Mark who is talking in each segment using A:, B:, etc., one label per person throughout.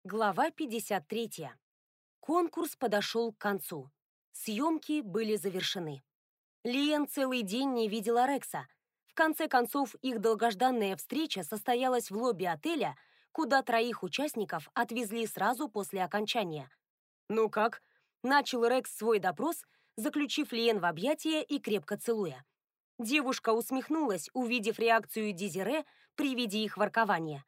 A: Глава 53. Конкурс подошел к концу. Съемки были завершены. Лиэн целый день не видела Рекса. В конце концов, их долгожданная встреча состоялась в лобби отеля, куда троих участников отвезли сразу после окончания. «Ну как?» – начал Рекс свой допрос, заключив Лиэн в объятия и крепко целуя. Девушка усмехнулась, увидев реакцию Дезире при виде их воркования.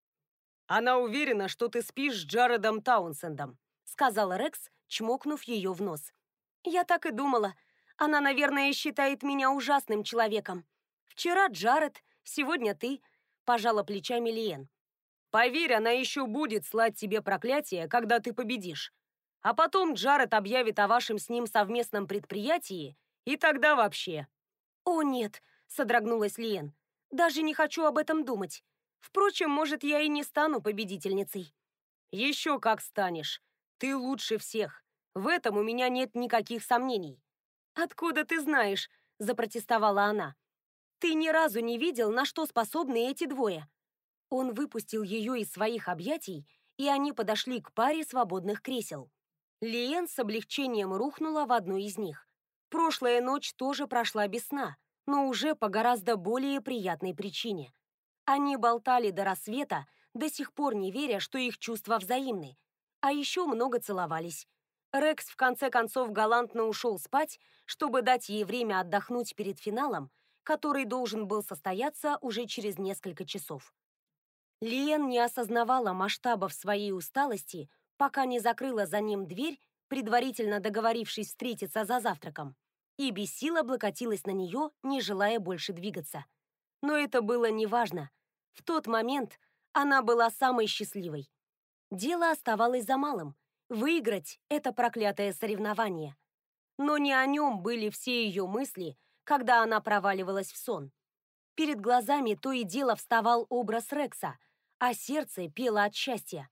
B: «Она уверена, что ты спишь с Джаредом Таунсендом»,
A: — сказал Рекс, чмокнув ее в нос. «Я так и думала. Она, наверное, считает меня ужасным человеком. Вчера Джаред, сегодня ты», — пожала плечами Лиэн.
B: «Поверь, она еще будет слать тебе проклятие, когда ты победишь. А потом Джаред объявит о вашем с ним совместном предприятии, и тогда вообще».
A: «О, нет», — содрогнулась Лиэн. «Даже не хочу об этом думать. Впрочем, может, я и не стану победительницей».
B: «Еще как станешь. Ты лучше всех. В этом у меня нет никаких сомнений».
A: «Откуда ты знаешь?» – запротестовала она. «Ты ни разу не видел, на что способны эти двое». Он выпустил ее из своих объятий, и они подошли к паре свободных кресел. Лиэн с облегчением рухнула в одну из них. Прошлая ночь тоже прошла без сна, но уже по гораздо более приятной причине. Они болтали до рассвета, до сих пор не веря, что их чувства взаимны. А еще много целовались. Рекс в конце концов галантно ушел спать, чтобы дать ей время отдохнуть перед финалом, который должен был состояться уже через несколько часов. Лиэн не осознавала масштабов своей усталости, пока не закрыла за ним дверь, предварительно договорившись встретиться за завтраком, и без сил облокотилась на нее, не желая больше двигаться. Но это было неважно. В тот момент она была самой счастливой. Дело оставалось за малым – выиграть это проклятое соревнование. Но не о нем были все ее мысли, когда она проваливалась в сон. Перед глазами то и дело вставал образ Рекса, а сердце пело от счастья.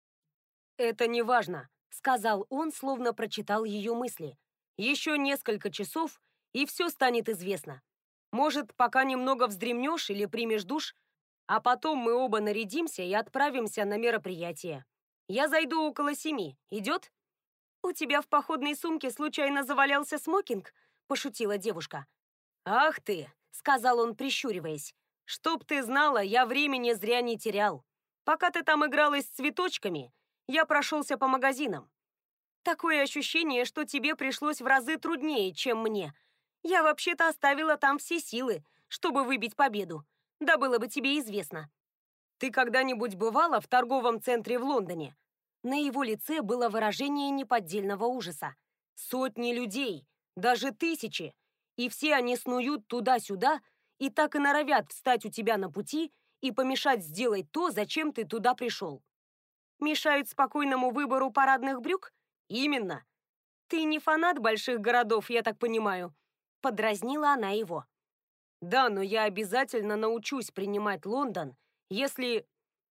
B: «Это не важно»,
A: — сказал он, словно прочитал ее мысли.
B: «Еще несколько часов, и все станет известно. Может, пока немного вздремнешь или примешь душ, а потом мы оба нарядимся и отправимся на мероприятие. Я зайду около 7. Идет?»
A: «У тебя в походной сумке случайно завалялся смокинг?» – пошутила девушка.
B: «Ах ты!» – сказал он, прищуриваясь. «Чтоб ты знала, я времени зря не терял. Пока ты там игралась с цветочками, я прошелся по магазинам».
A: «Такое ощущение, что тебе пришлось в разы труднее, чем мне. Я вообще-то оставила там все силы, чтобы выбить победу. Да было бы тебе известно».
B: «Ты когда-нибудь бывала в торговом центре в Лондоне?»
A: На его лице было выражение неподдельного ужаса.
B: «Сотни людей, даже тысячи, и все они снуют туда-сюда и так и норовят встать у тебя на пути и помешать сделать то, зачем ты туда пришел».
A: «Мешают спокойному выбору парадных брюк?»
B: «Именно».
A: «Ты не фанат больших городов, я так понимаю?» Подразнила она его.
B: «Да, но я обязательно научусь принимать Лондон, если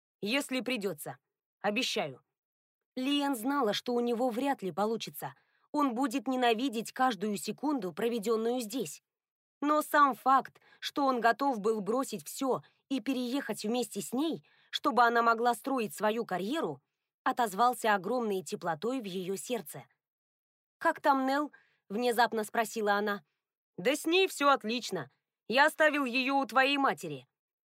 B: придется. Обещаю».
A: Лиэн знала, что у него вряд ли получится. Он будет ненавидеть каждую секунду, проведенную здесь. Но сам факт, что он готов был бросить все и переехать вместе с ней, чтобы она могла строить свою карьеру, отозвался огромной теплотой в ее сердце. «Как там Нелл?» – внезапно спросила она.
B: «Да с ней все отлично. Я оставил ее у твоей матери».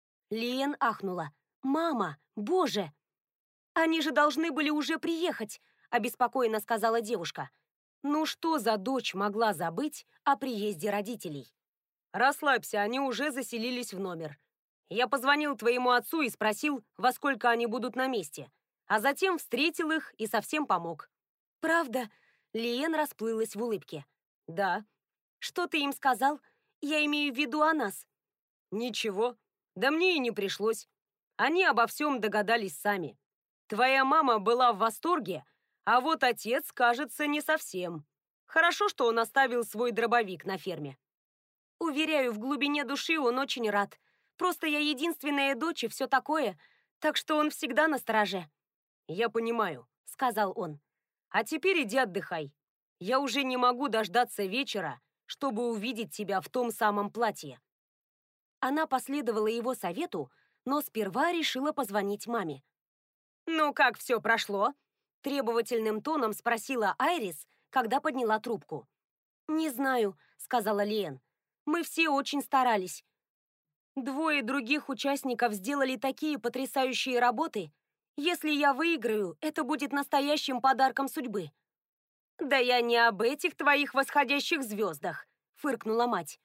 A: Лиэн ахнула. «Мама, боже!» «Они же должны были уже приехать», – обеспокоенно сказала девушка. Ну что за дочь могла забыть о приезде родителей?
B: «Расслабься, они уже заселились в номер. Я позвонил твоему отцу и спросил, во сколько они будут на месте, а затем встретил их и совсем помог».
A: «Правда?» – Лиэн расплылась в улыбке.
B: «Да».
A: «Что ты им сказал? Я имею в виду о нас».
B: «Ничего. Да мне и не пришлось. Они обо всем догадались сами. Твоя мама была в восторге, а вот отец, кажется, не совсем. Хорошо, что он оставил свой дробовик на ферме».
A: «Уверяю, в глубине души он очень рад. Просто я единственная дочь и все такое, так что он всегда настороже».
B: «Я понимаю», — сказал он. «А теперь иди отдыхай. Я уже не могу дождаться вечера, чтобы увидеть тебя в том самом платье».
A: Она последовала его совету, но сперва решила позвонить маме. «Ну, как все прошло?» – требовательным тоном спросила Айрис, когда подняла трубку. «Не знаю», – сказала Лиэн. «Мы все очень старались. Двое других участников сделали такие потрясающие работы. Если я выиграю, это будет настоящим подарком судьбы». «Да я не об этих твоих восходящих звездах», — фыркнула мать.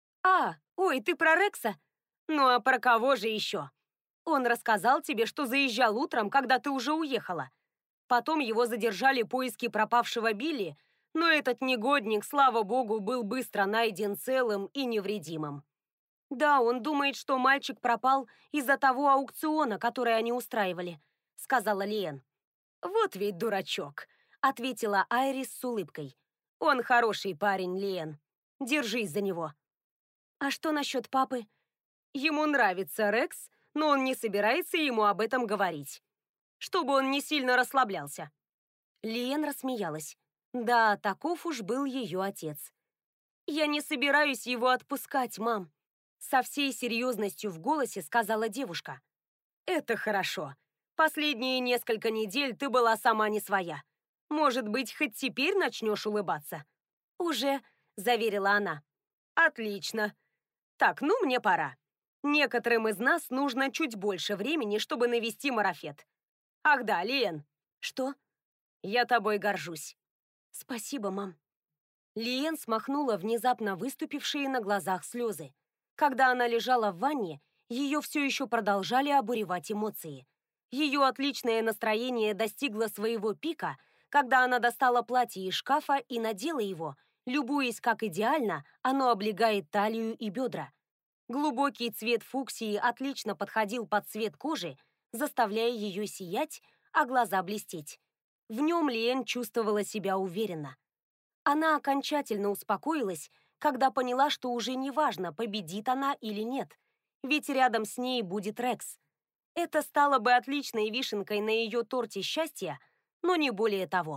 A: Ой, ты про Рекса? Ну а про кого же еще? Он рассказал тебе, что заезжал утром, когда ты уже уехала. Потом его задержали поиски пропавшего Билли, но этот негодник, слава богу, был быстро найден целым и невредимым. Да, он думает, что мальчик пропал из-за того аукциона, который они устраивали, сказала Лиэн. Вот ведь дурачок, ответила Айрис с улыбкой. Он хороший парень, Лиэн. Держись за него. А что насчет папы? Ему нравится Рекс, но он не собирается ему об этом говорить, чтобы он не сильно расслаблялся. Лиэн рассмеялась. Да, таков уж был ее отец. «Я не собираюсь его отпускать, мам», — со всей серьезностью в голосе сказала девушка. «Это хорошо. Последние несколько недель ты была сама не своя. Может быть, хоть теперь начнешь улыбаться?» «Уже», — заверила она. «Отлично. Так, ну мне пора. Некоторым из нас нужно чуть больше времени, чтобы навести марафет. Ах да, Лиэн». «Что?» «Я тобой горжусь». «Спасибо, мам». Лиэн смахнула внезапно выступившие на глазах слезы. Когда она лежала в ванне, ее все еще продолжали обуревать эмоции. Ее отличное настроение достигло своего пика, когда она достала платье из шкафа и надела его, любуясь, как идеально оно облегает талию и бедра. Глубокий цвет фуксии отлично подходил под цвет кожи, заставляя ее сиять, а глаза блестеть. В нем Лиэн чувствовала себя уверенно. Она окончательно успокоилась, когда поняла, что уже не важно, победит она или нет, ведь рядом с ней будет Рекс. Это стало бы отличной вишенкой на ее торте счастья, но не более того.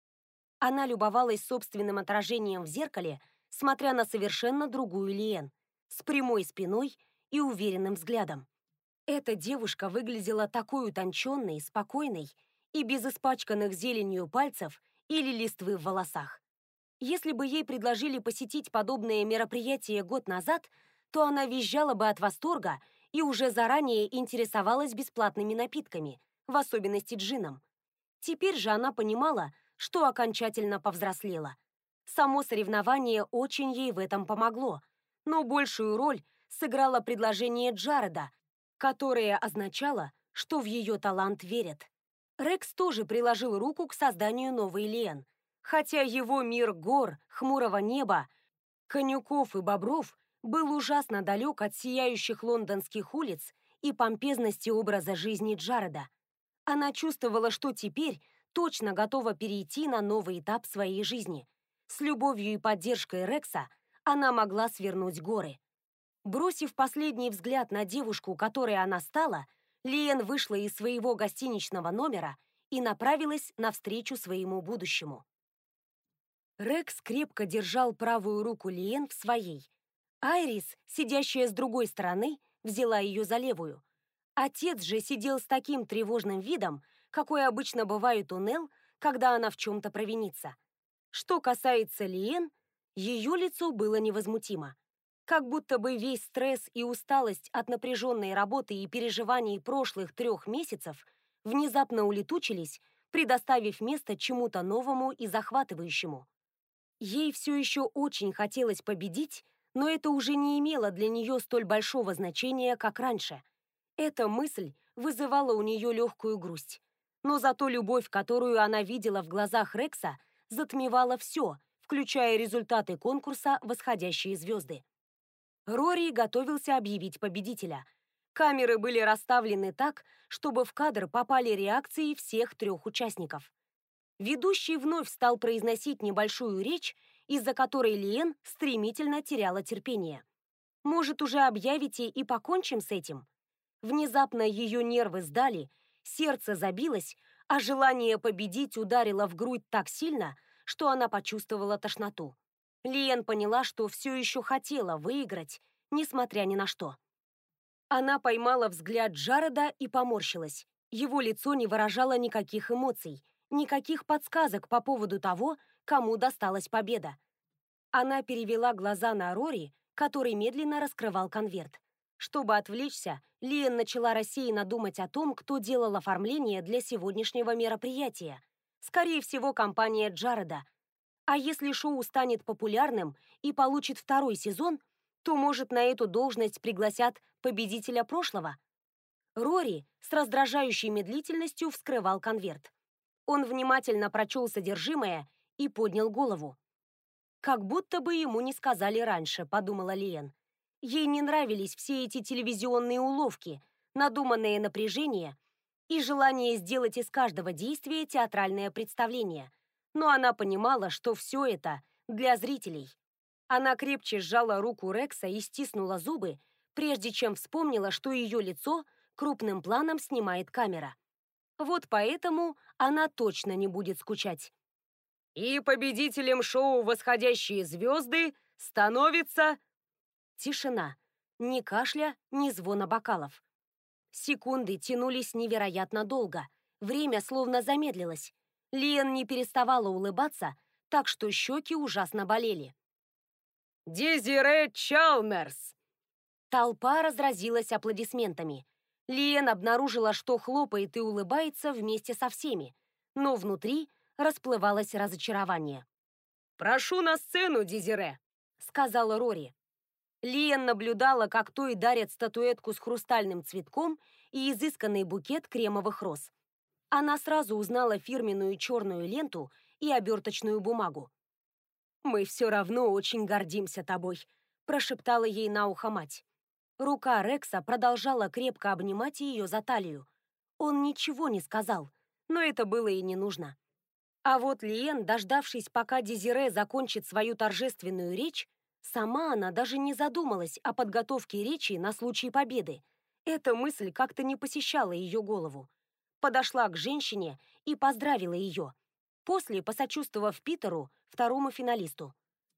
A: Она любовалась собственным отражением в зеркале, смотря на совершенно другую Лиэн, с прямой спиной и уверенным взглядом. Эта девушка выглядела такой утонченной, спокойной и без испачканных зеленью пальцев или листвы в волосах. Если бы ей предложили посетить подобное мероприятие год назад, то она визжала бы от восторга и уже заранее интересовалась бесплатными напитками, в особенности джином. Теперь же она понимала, что окончательно повзрослела. Само соревнование очень ей в этом помогло, но большую роль сыграло предложение Джареда, которое означало, что в ее талант верят. Рекс тоже приложил руку к созданию новой Лиэн. Хотя его мир гор, хмурого неба, конюков и бобров был ужасно далек от сияющих лондонских улиц и помпезности образа жизни Джареда. Она чувствовала, что теперь точно готова перейти на новый этап своей жизни. С любовью и поддержкой Рекса она могла свернуть горы. Бросив последний взгляд на девушку, которой она стала, Лиэн вышла из своего гостиничного номера и направилась навстречу своему будущему. Рекс крепко держал правую руку Лиэн в своей. Айрис, сидящая с другой стороны, взяла ее за левую. Отец же сидел с таким тревожным видом, какой обычно бывает у Нелл, когда она в чем-то провинится. Что касается Лиэн, ее лицо было невозмутимо. Как будто бы весь стресс и усталость от напряженной работы и переживаний прошлых 3 месяцев внезапно улетучились, предоставив место чему-то новому и захватывающему. Ей все еще очень хотелось победить, но это уже не имело для нее столь большого значения, как раньше. Эта мысль вызывала у нее легкую грусть. Но зато любовь, которую она видела в глазах Рекса, затмевала все, включая результаты конкурса «Восходящие звезды». Рори готовился объявить победителя. Камеры были расставлены так, чтобы в кадр попали реакции всех 3 участников. Ведущий вновь стал произносить небольшую речь, из-за которой Лиэн стремительно теряла терпение. «Может, уже объявите и покончим с этим?» Внезапно ее нервы сдали, сердце забилось, а желание победить ударило в грудь так сильно, что она почувствовала тошноту. Лиэн поняла, что все еще хотела выиграть, несмотря ни на что. Она поймала взгляд Джареда и поморщилась. Его лицо не выражало никаких эмоций, никаких подсказок по поводу того, кому досталась победа. Она перевела глаза на Рори, который медленно раскрывал конверт. Чтобы отвлечься, Лиэн начала рассеянно думать о том, кто делал оформление для сегодняшнего мероприятия. Скорее всего, компания Джареда. А если шоу станет популярным и получит второй сезон, то, может, на эту должность пригласят победителя прошлого? Рори с раздражающей медлительностью вскрывал конверт. Он внимательно прочел содержимое и поднял голову. «Как будто бы ему не сказали раньше», — подумала Лиэн. Ей не нравились все эти телевизионные уловки, надуманное напряжение и желание сделать из каждого действия театральное представление. Но она понимала, что все это для зрителей. Она крепче сжала руку Рекса и стиснула зубы, прежде чем вспомнила, что ее лицо крупным планом снимает камера. Вот поэтому она точно не будет скучать.
B: И победителем шоу «Восходящие звезды» становится...
A: Тишина. Ни кашля, ни звона бокалов. Секунды тянулись невероятно долго. Время словно замедлилось. Лиэн не переставала улыбаться, так что щеки ужасно болели.
B: Дезире Чалмерс.
A: Толпа разразилась аплодисментами. Лиэн обнаружила, что хлопает и улыбается вместе со всеми, но внутри расплывалось разочарование.
B: «Прошу на сцену, Дезире», —
A: сказала Рори. Лиэн наблюдала, как той дарят статуэтку с хрустальным цветком и изысканный букет кремовых роз. Она сразу узнала фирменную черную ленту и оберточную бумагу. «Мы все равно очень гордимся тобой», – прошептала ей на ухо мать. Рука Рекса продолжала крепко обнимать ее за талию. Он ничего не сказал, но это было и не нужно. А вот Лиэн, дождавшись, пока Дезире закончит свою торжественную речь, сама она даже не задумалась о подготовке речи на случай победы. Эта мысль как-то не посещала ее голову. Подошла к женщине и поздравила ее. После посочувствовав Питеру, второму финалисту.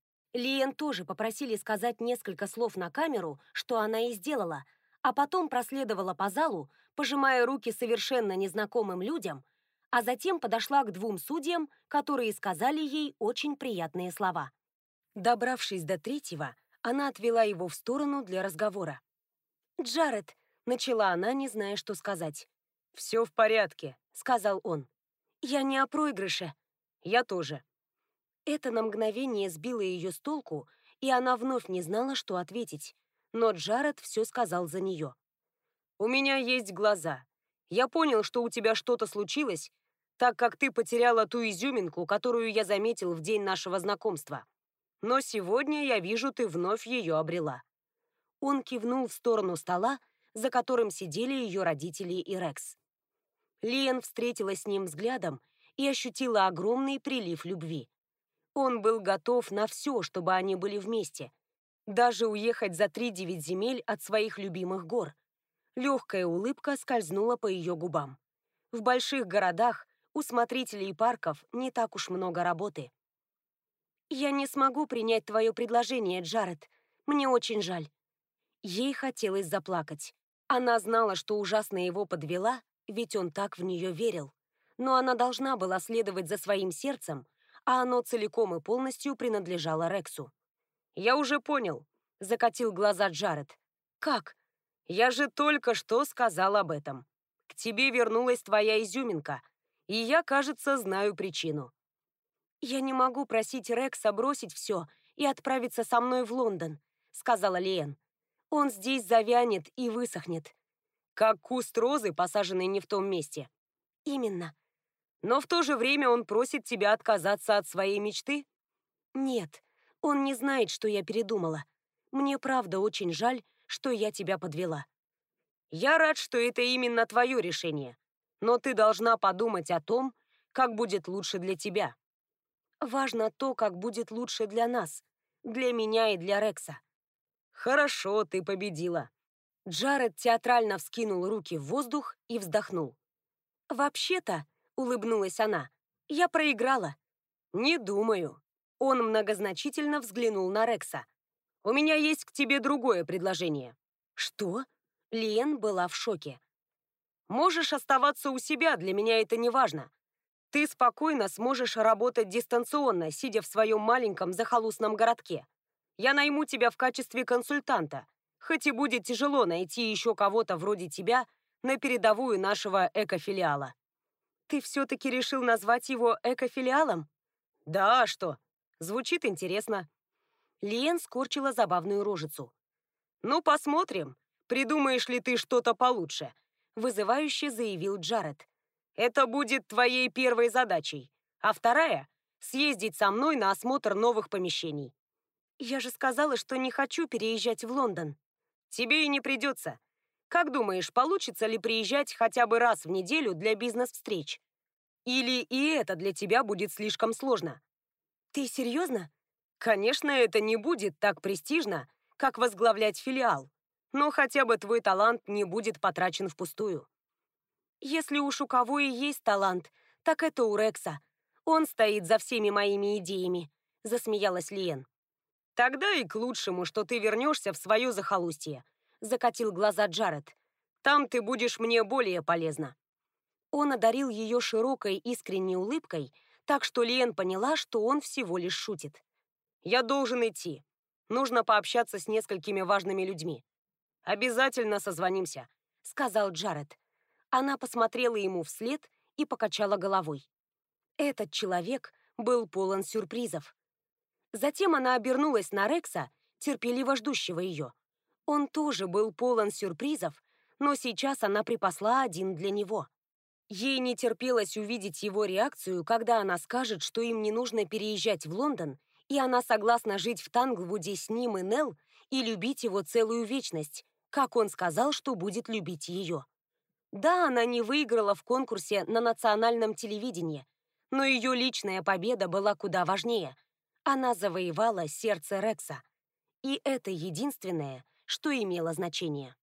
A: Лиэн тоже попросили сказать несколько слов на камеру, что она и сделала, а потом проследовала по залу, пожимая руки совершенно незнакомым людям, а затем подошла к двум судьям, которые сказали ей очень приятные слова. Добравшись до третьего, она отвела его в сторону для разговора. «Джаред», — начала она, не зная, что сказать.
B: «Все в порядке»,
A: — сказал он. «Я не о проигрыше».
B: «Я тоже».
A: Это на мгновение сбило ее с толку, и она вновь не знала, что ответить. Но Джаред все сказал за нее.
B: «У меня есть глаза. Я понял, что у тебя что-то случилось, так как ты потеряла ту изюминку, которую я заметил в день нашего знакомства. Но сегодня я вижу, ты вновь ее обрела».
A: Он кивнул в сторону стола, за которым сидели ее родители и Рекс. Лиэн встретилась с ним взглядом и ощутила огромный прилив любви. Он был готов на все, чтобы они были вместе. Даже уехать за 3-9 земель от своих любимых гор. Легкая улыбка скользнула по ее губам. В больших городах у смотрителей парков не так уж много работы. «Я не смогу принять твое предложение, Джаред. Мне очень жаль». Ей хотелось заплакать. Она знала, что ужасно его подвела, ведь он так в нее верил. Но она должна была следовать за своим сердцем, а оно целиком и полностью принадлежало Рексу.
B: «Я уже понял», — закатил глаза Джаред.
A: «Как?»
B: «Я же только что сказал об этом. К тебе вернулась твоя изюминка, и я, кажется, знаю причину».
A: «Я не могу просить Рекса бросить все и отправиться со мной в Лондон», — сказала Лиэн. «Он здесь завянет и высохнет».
B: «Как куст розы, посаженный не в том месте».
A: «Именно».
B: «Но в то же время он просит тебя отказаться от своей мечты?»
A: «Нет, он не знает, что я передумала. Мне правда очень жаль, что я тебя подвела».
B: «Я рад, что это именно твое решение, но ты должна подумать о том, как будет лучше для тебя».
A: «Важно то, как будет лучше для нас, для меня и для Рекса».
B: «Хорошо, ты победила».
A: Джаред театрально вскинул руки в воздух и вздохнул. «Вообще-то», — улыбнулась она, — «я проиграла».
B: «Не думаю».
A: Он многозначительно взглянул на Рекса.
B: «У меня есть к тебе другое предложение».
A: «Что?» Лиэн была в шоке.
B: Можешь оставаться у себя, для меня это не важно. Ты спокойно сможешь работать дистанционно, сидя в своем маленьком захолустном городке. Я найму тебя в качестве консультанта, хоть и будет тяжело найти еще кого-то вроде тебя на передовую нашего экофилиала».
A: Ты все-таки решил назвать его экофилиалом?
B: «Да, а что? Звучит интересно».
A: Лиен скорчила забавную рожицу.
B: «Ну, посмотрим, придумаешь ли ты что-то получше»,
A: — вызывающе заявил Джаред.
B: «Это будет твоей первой задачей, а вторая — съездить со мной на осмотр новых помещений».
A: «Я же сказала, что не хочу переезжать в Лондон».
B: «Тебе и не придется. Как думаешь, получится ли приезжать хотя бы раз в неделю для бизнес-встреч? Или и это для тебя будет слишком сложно?»
A: «Ты серьезно?»
B: «Конечно, это не будет так престижно, как возглавлять филиал, но хотя бы твой талант не будет потрачен впустую».
A: «Если уж у кого и есть талант, так это у Рекса. Он стоит за всеми моими идеями», — засмеялась Лиен.
B: «Тогда и к лучшему, что ты вернешься в свое захолустье», — закатил глаза Джаред. «Там ты будешь мне более полезна».
A: Он одарил ее широкой искренней улыбкой, так что Лиен поняла, что он всего лишь шутит.
B: «Я должен идти. Нужно пообщаться с несколькими важными людьми. Обязательно созвонимся»,
A: — сказал Джаред. Она посмотрела ему вслед и покачала головой. Этот человек был полон сюрпризов. Затем она обернулась на Рекса, терпеливо ждущего ее. Он тоже был полон сюрпризов, но сейчас она припасла один для него. Ей не терпелось увидеть его реакцию, когда она скажет, что им не нужно переезжать в Лондон, и она согласна жить в Танглвуде с ним и Нелл и любить его целую вечность, как он сказал, что будет любить ее. Да, она не выиграла в конкурсе на национальном телевидении, но ее личная победа была куда важнее. Она завоевала сердце Рекса. И это единственное, что имело значение.